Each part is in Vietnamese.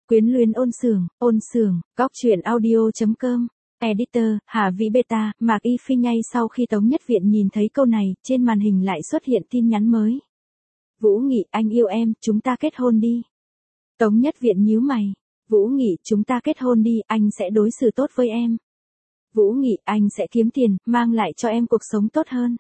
Quyến luyến ôn sường, góc truyện audio.com. Editor, Hà Vĩ Beta, Mạc Y Phi ngay sau khi Tống Nhất Viện nhìn thấy câu này, trên màn hình lại xuất hiện tin nhắn mới. Vũ Nghị, anh yêu em, chúng ta kết hôn đi. Tống Nhất Viện nhíu mày. Vũ Nghị, chúng ta kết hôn đi, anh sẽ đối xử tốt với em. Vũ Nghị, anh sẽ kiếm tiền, mang lại cho em cuộc sống tốt hơn.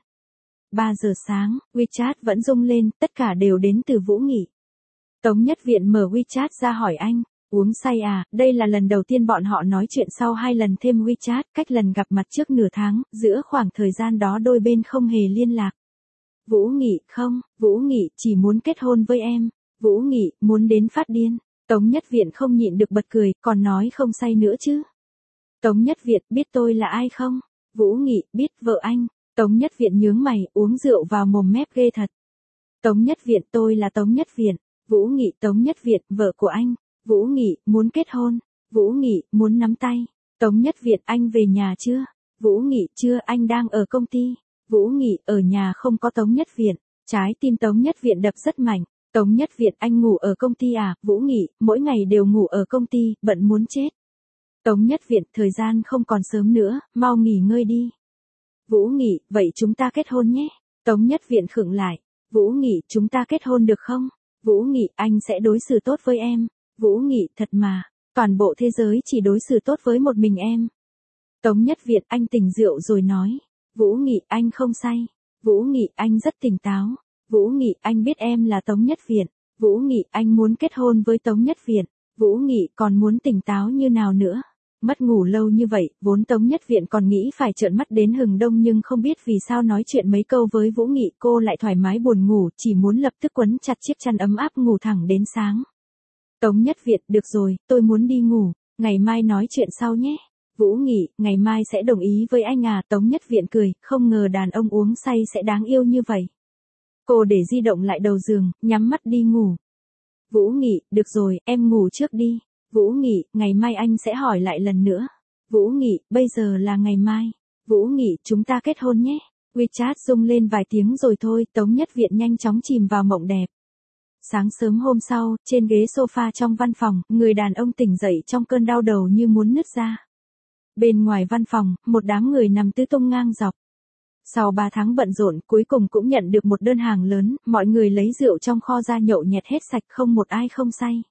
3 giờ sáng, WeChat vẫn rung lên, tất cả đều đến từ Vũ Nghị. Tống Nhất Viện mở WeChat ra hỏi anh, uống say à, đây là lần đầu tiên bọn họ nói chuyện sau 2 lần thêm WeChat, cách lần gặp mặt trước nửa tháng, giữa khoảng thời gian đó đôi bên không hề liên lạc. Vũ Nghị, không, Vũ Nghị chỉ muốn kết hôn với em. Vũ Nghị, muốn đến phát điên. Tống Nhất Viện không nhịn được bật cười, còn nói không say nữa chứ. Tống Nhất Viện, biết tôi là ai không? Vũ Nghị, biết, vợ anh. Tống Nhất Viện nhướng mày, uống rượu vào mồm mép ghê thật. Tống Nhất Viện, tôi là Tống Nhất Viện. Vũ Nghị, Tống Nhất Viện, vợ của anh. Vũ Nghị, muốn kết hôn. Vũ Nghị, muốn nắm tay. Tống Nhất Viện, anh về nhà chưa? Vũ Nghị, chưa, anh đang ở công ty. Vũ Nghị, ở nhà không có Tống Nhất Viện. Trái tim Tống Nhất Viện đập rất mạnh. Tống Nhất Viện, anh ngủ ở công ty à? Vũ Nghị, mỗi ngày đều ngủ ở công ty, bận muốn chết. Tống Nhất Viện, thời gian không còn sớm nữa, mau nghỉ ngơi đi. Vũ Nghị, vậy chúng ta kết hôn nhé. Tống Nhất Viện khựng lại. Vũ Nghị, chúng ta kết hôn được không? Vũ Nghị, anh sẽ đối xử tốt với em. Vũ Nghị, thật mà, toàn bộ thế giới chỉ đối xử tốt với một mình em. Tống Nhất Viện, anh tỉnh rượu rồi nói. Vũ Nghị, anh không say. Vũ Nghị, anh rất tỉnh táo. Vũ Nghị, anh biết em là Tống Nhất Viện. Vũ Nghị, anh muốn kết hôn với Tống Nhất Viện. Vũ Nghị, còn muốn tỉnh táo như nào nữa? Mất ngủ lâu như vậy, vốn Tống Nhất Viện còn nghĩ phải trợn mắt đến hừng đông nhưng không biết vì sao nói chuyện mấy câu với Vũ Nghị cô lại thoải mái buồn ngủ, chỉ muốn lập tức quấn chặt chiếc chăn ấm áp ngủ thẳng đến sáng. Tống Nhất Viện, được rồi, tôi muốn đi ngủ, ngày mai nói chuyện sau nhé. Vũ Nghị, ngày mai sẽ đồng ý với anh à? Tống Nhất Viện cười, không ngờ đàn ông uống say sẽ đáng yêu như vậy. Cô để di động lại đầu giường, nhắm mắt đi ngủ. Vũ Nghị, được rồi, em ngủ trước đi. Vũ Nghị, ngày mai anh sẽ hỏi lại lần nữa. Vũ Nghị, bây giờ là ngày mai. Vũ Nghị, chúng ta kết hôn nhé. WeChat rung lên vài tiếng rồi thôi, Tống Nhất Viện nhanh chóng chìm vào mộng đẹp. Sáng sớm hôm sau, trên ghế sofa trong văn phòng, người đàn ông tỉnh dậy trong cơn đau đầu như muốn nứt ra. Bên ngoài văn phòng, một đám người nằm tứ tung ngang dọc. Sau 3 tháng bận rộn, cuối cùng cũng nhận được một đơn hàng lớn, mọi người lấy rượu trong kho ra nhậu nhẹt hết sạch, không một ai không say.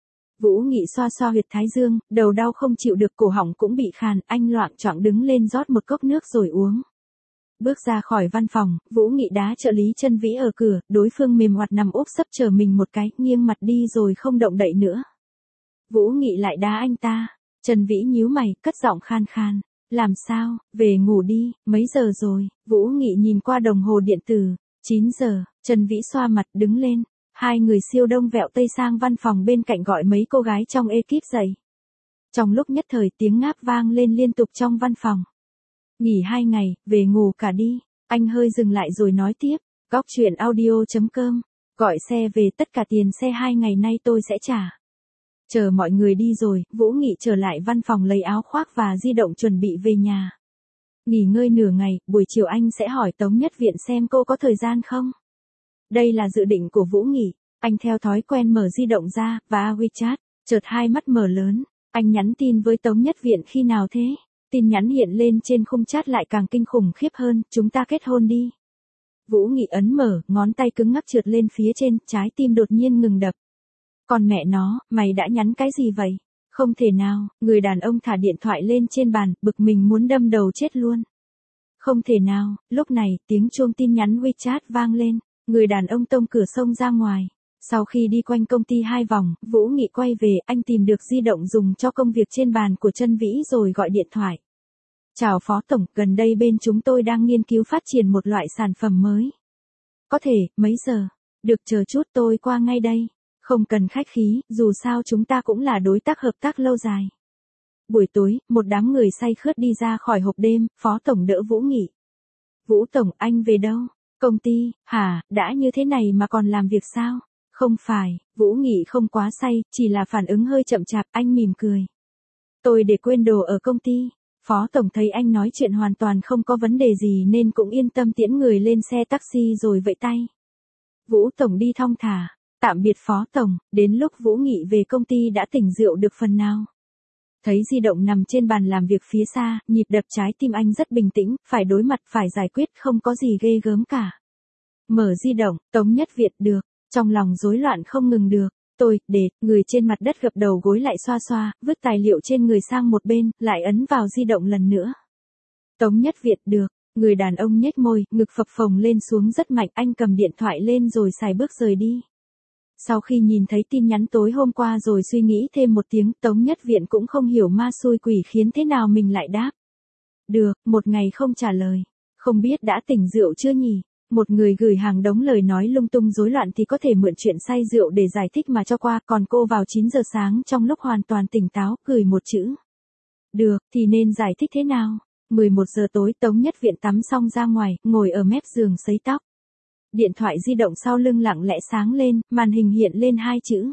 Vũ Nghị xoa xoa huyệt thái dương, đầu đau không chịu được, cổ họng cũng bị khàn, anh loạng choạng đứng lên rót một cốc nước rồi uống. Bước ra khỏi văn phòng, Vũ Nghị đá trợ lý Trần Vĩ ở cửa, đối phương mềm oặt nằm úp sấp chờ mình một cái, nghiêng mặt đi rồi không động đậy nữa. Vũ Nghị lại đá anh ta. Trần Vĩ nhíu mày, cất giọng khan khan. Làm sao, về ngủ đi, mấy giờ rồi? Vũ Nghị nhìn qua đồng hồ điện tử. 9 giờ, Trần Vĩ xoa mặt đứng lên. Hai người siêu đông vẹo tây sang văn phòng bên cạnh gọi mấy cô gái trong ekip dậy. Trong lúc nhất thời tiếng ngáp vang lên liên tục trong văn phòng. Nghỉ 2 ngày, về ngủ cả đi. Anh hơi dừng lại rồi nói tiếp. Góc truyện audio.com. Gọi xe về, tất cả tiền xe 2 ngày nay tôi sẽ trả. Chờ mọi người đi rồi, Vũ Nghị trở lại văn phòng lấy áo khoác và di động chuẩn bị về nhà. Nghỉ ngơi nửa ngày, buổi chiều anh sẽ hỏi Tống Nhất Viện xem cô có thời gian không. Đây là dự định của Vũ Nghị. Anh theo thói quen mở di động ra, và WeChat, chợt hai mắt mở lớn. Anh nhắn tin với Tống Nhất Viện khi nào thế? Tin nhắn hiện lên trên khung chat lại càng kinh khủng khiếp hơn, chúng ta kết hôn đi. Vũ Nghị ấn mở, ngón tay cứng ngắc trượt lên phía trên, trái tim đột nhiên ngừng đập. Còn mẹ nó, mày đã nhắn cái gì vậy? Không thể nào, người đàn ông thả điện thoại lên trên bàn, bực mình muốn đâm đầu chết luôn. Không thể nào, lúc này, tiếng chuông tin nhắn WeChat vang lên, người đàn ông tông cửa xông ra ngoài. Sau khi đi quanh công ty 2 vòng, Vũ Nghị quay về, anh tìm được di động dùng cho công việc trên bàn của Trân Vĩ rồi gọi điện thoại. Chào Phó Tổng, gần đây bên chúng tôi đang nghiên cứu phát triển một loại sản phẩm mới. Có thể, mấy giờ? Được, chờ chút tôi qua ngay đây. Không cần khách khí, dù sao chúng ta cũng là đối tác hợp tác lâu dài. Buổi tối, một đám người say khướt đi ra khỏi hộp đêm, Phó Tổng đỡ Vũ Nghị. Vũ Tổng, anh về đâu? Công ty, hả, đã như thế này mà còn làm việc sao? Không phải, Vũ Nghị không quá say, chỉ là phản ứng hơi chậm chạp, anh mỉm cười. Tôi để quên đồ ở công ty. Phó Tổng thấy anh nói chuyện hoàn toàn không có vấn đề gì nên cũng yên tâm tiễn người lên xe taxi rồi vẫy tay. Vũ Tổng đi thong thả. Tạm biệt Phó Tổng, đến lúc Vũ Nghị về công ty đã tỉnh rượu được phần nào. Thấy di động nằm trên bàn làm việc phía xa, nhịp đập trái tim anh rất bình tĩnh, phải đối mặt phải giải quyết không có gì ghê gớm cả. Mở di động, Tống Nhất Việt được, trong lòng rối loạn không ngừng được. Người trên mặt đất gập đầu gối lại xoa xoa, vứt tài liệu trên người sang một bên, lại ấn vào di động lần nữa. Tống Nhất Việt được, người đàn ông nhếch môi, ngực phập phồng lên xuống rất mạnh, anh cầm điện thoại lên rồi xài bước rời đi. Sau khi nhìn thấy tin nhắn tối hôm qua rồi suy nghĩ thêm một tiếng, Tống Nhất Viện cũng không hiểu ma xui quỷ khiến thế nào mình lại đáp. Được, một ngày không trả lời. Không biết đã tỉnh rượu chưa nhỉ? Một người gửi hàng đống lời nói lung tung rối loạn thì có thể mượn chuyện say rượu để giải thích mà cho qua, còn cô vào 9 giờ sáng trong lúc hoàn toàn tỉnh táo, gửi một chữ. Được, thì nên giải thích thế nào? 11 giờ tối Tống Nhất Viện tắm xong ra ngoài, ngồi ở mép giường sấy tóc. Điện thoại di động sau lưng lặng lẽ sáng lên, màn hình hiện lên 2 chữ.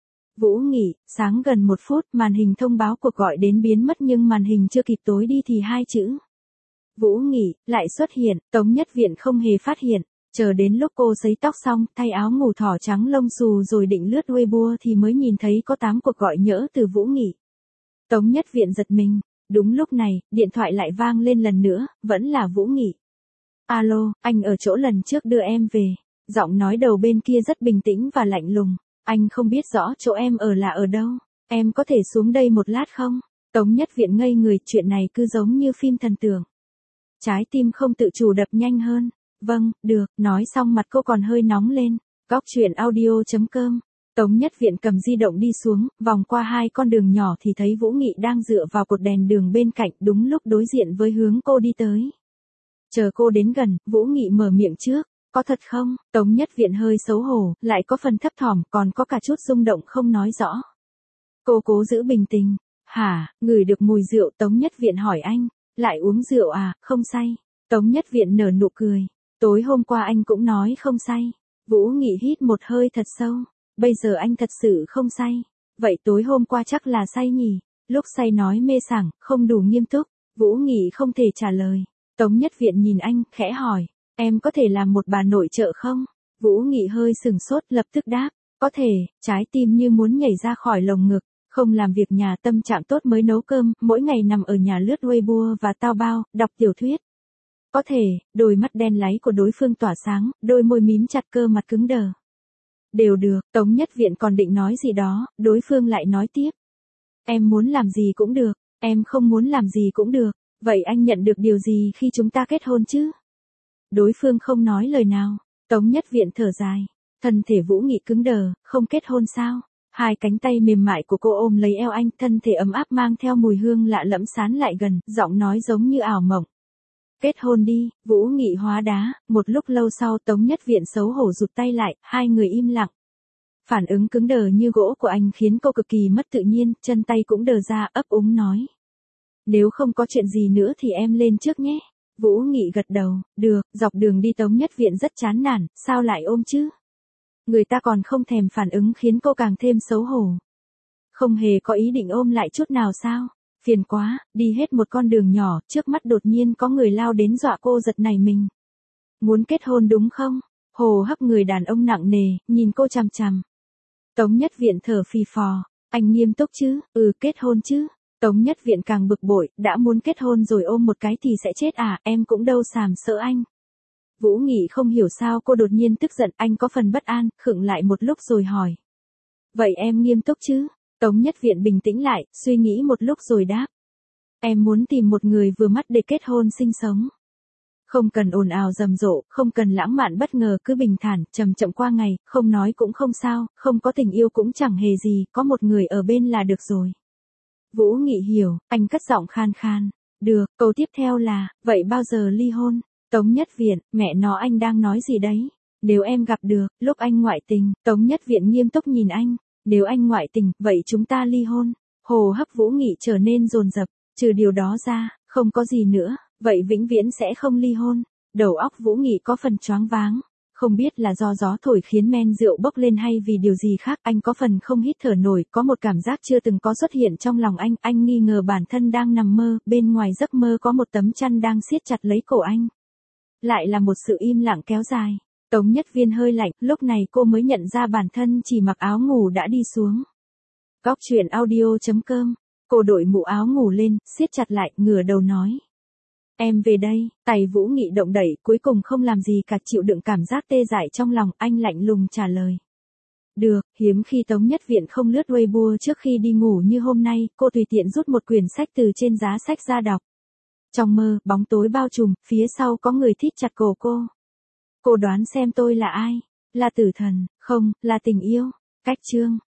Vũ Nghị, sáng gần 1 phút, màn hình thông báo cuộc gọi đến biến mất nhưng màn hình chưa kịp tối đi thì 2 chữ. Vũ Nghị, lại xuất hiện, Tống Nhất Viện không hề phát hiện, chờ đến lúc cô sấy tóc xong, thay áo ngủ thỏ trắng lông xù rồi định lướt Weibo thì mới nhìn thấy có 8 cuộc gọi nhỡ từ Vũ Nghị. Tống Nhất Viện giật mình, đúng lúc này, điện thoại lại vang lên lần nữa, vẫn là Vũ Nghị. Alo, anh ở chỗ lần trước đưa em về, giọng nói đầu bên kia rất bình tĩnh và lạnh lùng, anh không biết rõ chỗ em ở là ở đâu, em có thể xuống đây một lát không? Tống Nhất Viện ngây người, chuyện này cứ giống như phim thần tượng. Trái tim không tự chủ đập nhanh hơn. Vâng, được, nói xong mặt cô còn hơi nóng lên. Góc chuyện audio.com. Tống Nhất Viện cầm di động đi xuống, vòng qua 2 con đường nhỏ thì thấy Vũ Nghị đang dựa vào cột đèn đường bên cạnh đúng lúc đối diện với hướng cô đi tới. Chờ cô đến gần, Vũ Nghị mở miệng trước. Có thật không? Tống Nhất Viện hơi xấu hổ, lại có phần thấp thỏm, còn có cả chút rung động không nói rõ. Cô cố giữ bình tĩnh. Hả, ngửi được mùi rượu? Tống Nhất Viện hỏi anh. Lại uống rượu à, không say. Tống Nhất Viện nở nụ cười. Tối hôm qua anh cũng nói không say. Vũ Nghị hít một hơi thật sâu. Bây giờ anh thật sự không say. Vậy tối hôm qua chắc là say nhỉ? Lúc say nói mê sảng, không đủ nghiêm túc. Vũ Nghị không thể trả lời. Tống Nhất Viện nhìn anh, khẽ hỏi. Em có thể làm một bà nội trợ không? Vũ Nghị hơi sừng sốt, lập tức đáp. Có thể, trái tim như muốn nhảy ra khỏi lồng ngực. Không làm việc nhà, tâm trạng tốt mới nấu cơm, mỗi ngày nằm ở nhà lướt Weibo và Taobao, đọc tiểu thuyết. Có thể, đôi mắt đen láy của đối phương tỏa sáng, đôi môi mím chặt, cơ mặt cứng đờ. Đều được, Tống Nhất Viện còn định nói gì đó, đối phương lại nói tiếp. Em muốn làm gì cũng được, em không muốn làm gì cũng được, vậy anh nhận được điều gì khi chúng ta kết hôn chứ? Đối phương không nói lời nào, Tống Nhất Viện thở dài, thân thể Vũ Nghị cứng đờ, không kết hôn sao? Hai cánh tay mềm mại của cô ôm lấy eo anh, thân thể ấm áp mang theo mùi hương lạ lẫm sán lại gần, giọng nói giống như ảo mộng. Kết hôn đi, Vũ Nghị hóa đá, một lúc lâu sau Tống Nhất Viện xấu hổ rụt tay lại, hai người im lặng. Phản ứng cứng đờ như gỗ của anh khiến cô cực kỳ mất tự nhiên, chân tay cũng đờ ra, ấp úng nói. Nếu không có chuyện gì nữa thì em lên trước nhé. Vũ Nghị gật đầu, được, dọc đường đi Tống Nhất Viện rất chán nản, sao lại ôm chứ? Người ta còn không thèm phản ứng khiến cô càng thêm xấu hổ. Không hề có ý định ôm lại chút nào sao? Phiền quá, đi hết một con đường nhỏ, trước mắt đột nhiên có người lao đến dọa cô giật nảy mình. Muốn kết hôn đúng không? Hồ hấp người đàn ông nặng nề, nhìn cô chằm chằm. Tống Nhất Viện thở phì phò, anh nghiêm túc chứ? Kết hôn chứ? Tống Nhất Viện càng bực bội, đã muốn kết hôn rồi ôm một cái thì sẽ chết à, em cũng đâu sàm sỡ anh. Vũ Nghị không hiểu sao cô đột nhiên tức giận, anh có phần bất an, khựng lại một lúc rồi hỏi. Vậy em nghiêm túc chứ? Tống Nhất Viện bình tĩnh lại, suy nghĩ một lúc rồi đáp. Em muốn tìm một người vừa mắt để kết hôn sinh sống. Không cần ồn ào rầm rộ, không cần lãng mạn bất ngờ, cứ bình thản, chậm chậm qua ngày, không nói cũng không sao, không có tình yêu cũng chẳng hề gì, có một người ở bên là được rồi. Vũ Nghị hiểu, anh cất giọng khan khan. Được, câu tiếp theo là, vậy bao giờ ly hôn? Tống Nhất Viện, mẹ nó anh đang nói gì đấy? Nếu em gặp được, lúc anh ngoại tình, Tống Nhất Viện nghiêm túc nhìn anh. Nếu anh ngoại tình, vậy chúng ta ly hôn. Hồ hấp Vũ Nghị trở nên dồn dập, trừ điều đó ra, không có gì nữa, vậy vĩnh viễn sẽ không ly hôn. Đầu óc Vũ Nghị có phần choáng váng. Không biết là do gió thổi khiến men rượu bốc lên hay vì điều gì khác, anh có phần không hít thở nổi, có một cảm giác chưa từng có xuất hiện trong lòng anh nghi ngờ bản thân đang nằm mơ, bên ngoài giấc mơ có một tấm chăn đang siết chặt lấy cổ anh. Lại là một sự im lặng kéo dài. Tống Nhất Viên hơi lạnh, lúc này cô mới nhận ra bản thân chỉ mặc áo ngủ đã đi xuống. Góc truyện audio.com. Cô đội mũ áo ngủ lên, siết chặt lại, ngửa đầu nói. Em về đây, tay Vũ Nghị động đẩy, cuối cùng không làm gì cả, chịu đựng cảm giác tê dại trong lòng, anh lạnh lùng trả lời. Được, hiếm khi Tống Nhất Viện không lướt Weibo trước khi đi ngủ như hôm nay, cô tùy tiện rút một quyển sách từ trên giá sách ra đọc. Trong mơ, bóng tối bao trùm, phía sau có người thít chặt cổ cô. Cô đoán xem tôi là ai? Là tử thần, không, là tình yêu. Cách chương.